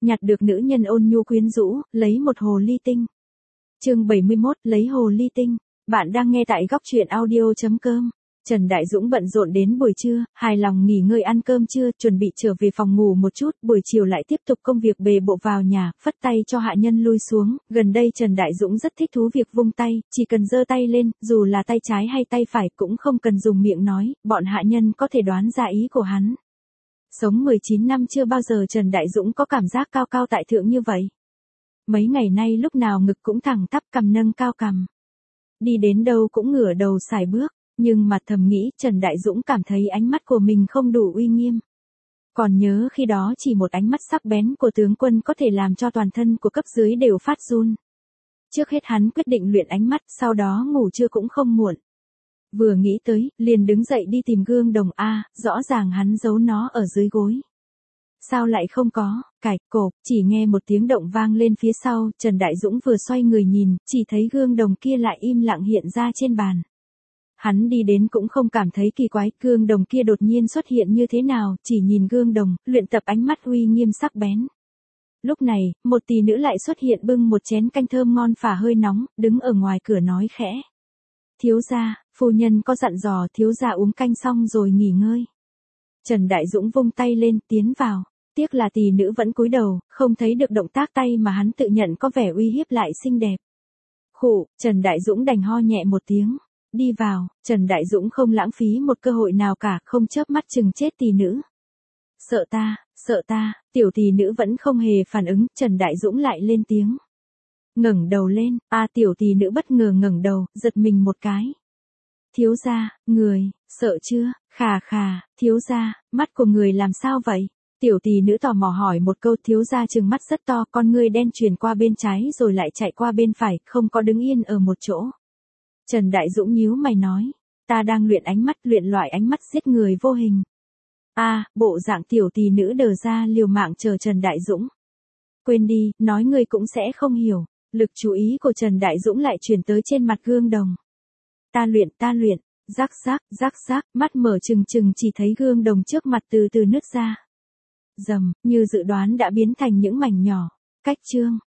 nhặt được nữ nhân ôn nhu quyến rũ, lấy một hồ ly tinh. Chương 71, lấy hồ ly tinh. Bạn đang nghe tại góc truyện audio.com. Trần Đại Dũng bận rộn đến buổi trưa, hài lòng nghỉ ngơi ăn cơm trưa, chuẩn bị trở về phòng ngủ một chút, buổi chiều lại tiếp tục công việc bề bộ vào nhà, phất tay cho hạ nhân lui xuống. Gần đây Trần Đại Dũng rất thích thú việc vung tay, chỉ cần giơ tay lên, dù là tay trái hay tay phải cũng không cần dùng miệng nói, bọn hạ nhân có thể đoán ra ý của hắn. Sống 19 năm chưa bao giờ Trần Đại Dũng có cảm giác cao cao tại thượng như vậy. Mấy ngày nay lúc nào ngực cũng thẳng tắp, cằm nâng cao cằm. Đi đến đâu cũng ngửa đầu sải bước, nhưng mà thầm nghĩ Trần Đại Dũng cảm thấy ánh mắt của mình không đủ uy nghiêm. Còn nhớ khi đó chỉ một ánh mắt sắc bén của tướng quân có thể làm cho toàn thân của cấp dưới đều phát run. Trước hết hắn quyết định luyện ánh mắt, sau đó ngủ trưa cũng không muộn. Vừa nghĩ tới, liền đứng dậy đi tìm gương đồng rõ ràng hắn giấu nó ở dưới gối. Sao lại không có, cộp, chỉ nghe một tiếng động vang lên phía sau, Trần Đại Dũng vừa xoay người nhìn, chỉ thấy gương đồng kia lại im lặng hiện ra trên bàn. Hắn đi đến cũng không cảm thấy kỳ quái, gương đồng kia đột nhiên xuất hiện như thế nào, chỉ nhìn gương đồng, luyện tập ánh mắt uy nghiêm sắc bén. Lúc này, một tỷ nữ lại xuất hiện bưng một chén canh thơm ngon phả hơi nóng, đứng ở ngoài cửa nói khẽ. Thiếu gia, phu nhân có dặn dò thiếu gia uống canh xong rồi nghỉ ngơi. Trần Đại Dũng vung tay lên, tiến vào. Tiếc là tỷ nữ vẫn cúi đầu, không thấy được động tác tay mà hắn tự nhận có vẻ uy hiếp lại xinh đẹp. Khụ, Trần Đại Dũng đành ho nhẹ một tiếng. Đi vào, Trần Đại Dũng không lãng phí một cơ hội nào cả, không chớp mắt chừng chết tỷ nữ. Sợ ta, tiểu tỷ nữ vẫn không hề phản ứng, Trần Đại Dũng lại lên tiếng. Ngẩng đầu lên, tiểu tỷ nữ bất ngờ ngẩng đầu, giật mình một cái. Thiếu gia, người, sợ chưa, khà, thiếu gia, mắt của người làm sao vậy? Tiểu tỷ nữ tò mò hỏi một câu, thiếu gia trừng mắt rất to, con ngươi đen chuyển qua bên trái rồi lại chạy qua bên phải, không có đứng yên ở một chỗ. Trần Đại Dũng nhíu mày nói, ta đang luyện ánh mắt, luyện loại ánh mắt giết người vô hình. Bộ dạng tiểu tỷ nữ đờ ra liều mạng chờ Trần Đại Dũng. Quên đi, nói ngươi cũng sẽ không hiểu. Lực chú ý của Trần Đại Dũng lại chuyển tới trên mặt gương đồng. Ta luyện, rắc, mắt mở trừng chỉ thấy gương đồng trước mặt từ từ nứt ra. Rầm, như dự đoán đã biến thành những mảnh nhỏ. Cách chương,